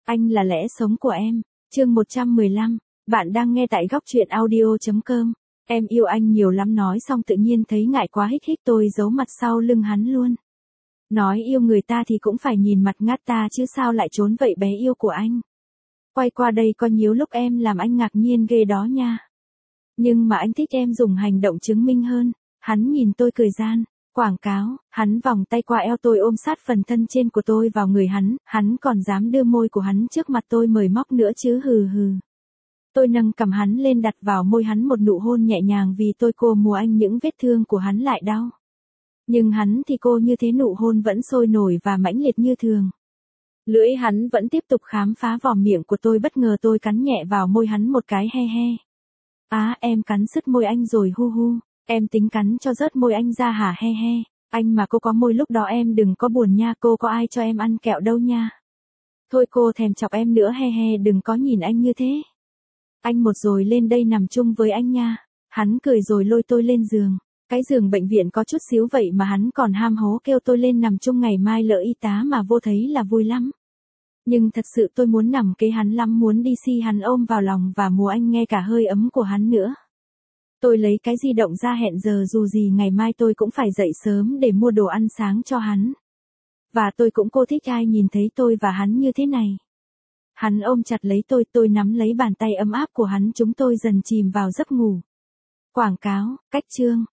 Anh là lẽ sống của em. Chương 115. Bạn đang nghe tại góc truyện audio.com. Em yêu anh nhiều lắm, nói xong tự nhiên thấy ngại quá, hít hít, tôi giấu mặt sau lưng hắn luôn. Nói yêu người ta thì cũng phải nhìn mặt ngát ta chứ, sao lại trốn vậy bé yêu của anh. Quay qua đây có nhiều lúc em làm anh ngạc nhiên ghê đó nha. Nhưng mà anh thích em dùng hành động chứng minh hơn. Hắn nhìn tôi cười gian. Quảng cáo. Hắn vòng tay qua eo tôi, ôm sát phần thân trên của tôi vào người hắn còn dám đưa môi của hắn trước mặt tôi mời móc nữa chứ, hừ hừ. Tôi nâng cầm hắn lên, đặt vào môi hắn một nụ hôn nhẹ nhàng, vì tôi cô mùa anh những vết thương của hắn lại đau. Nhưng hắn thì cô như thế, nụ hôn vẫn sôi nổi và mãnh liệt như thường. Lưỡi hắn vẫn tiếp tục khám phá vỏ miệng của tôi, bất ngờ tôi cắn nhẹ vào môi hắn một cái, he he. Em cắn sứt môi anh rồi, hu hu. Em tính cắn cho rớt môi anh ra hả, he he. Anh mà cô có môi lúc đó em đừng có buồn nha, cô có ai cho em ăn kẹo đâu nha. Thôi cô thèm chọc em nữa, he he, đừng có nhìn anh như thế. Anh một rồi lên đây nằm chung với anh nha. Hắn cười rồi lôi tôi lên giường. Cái giường bệnh viện có chút xíu vậy mà hắn còn ham hố kêu tôi lên nằm chung, ngày mai lỡ y tá mà vô thấy là vui lắm. Nhưng thật sự tôi muốn nằm kế hắn lắm, muốn đi si hắn ôm vào lòng và mùa anh nghe cả hơi ấm của hắn nữa. Tôi lấy cái di động ra hẹn giờ, dù gì ngày mai tôi cũng phải dậy sớm để mua đồ ăn sáng cho hắn. Và tôi cũng cô thích ai nhìn thấy tôi và hắn như thế này. Hắn ôm chặt lấy tôi nắm lấy bàn tay ấm áp của hắn, chúng tôi dần chìm vào giấc ngủ. Quảng cáo, cách chương.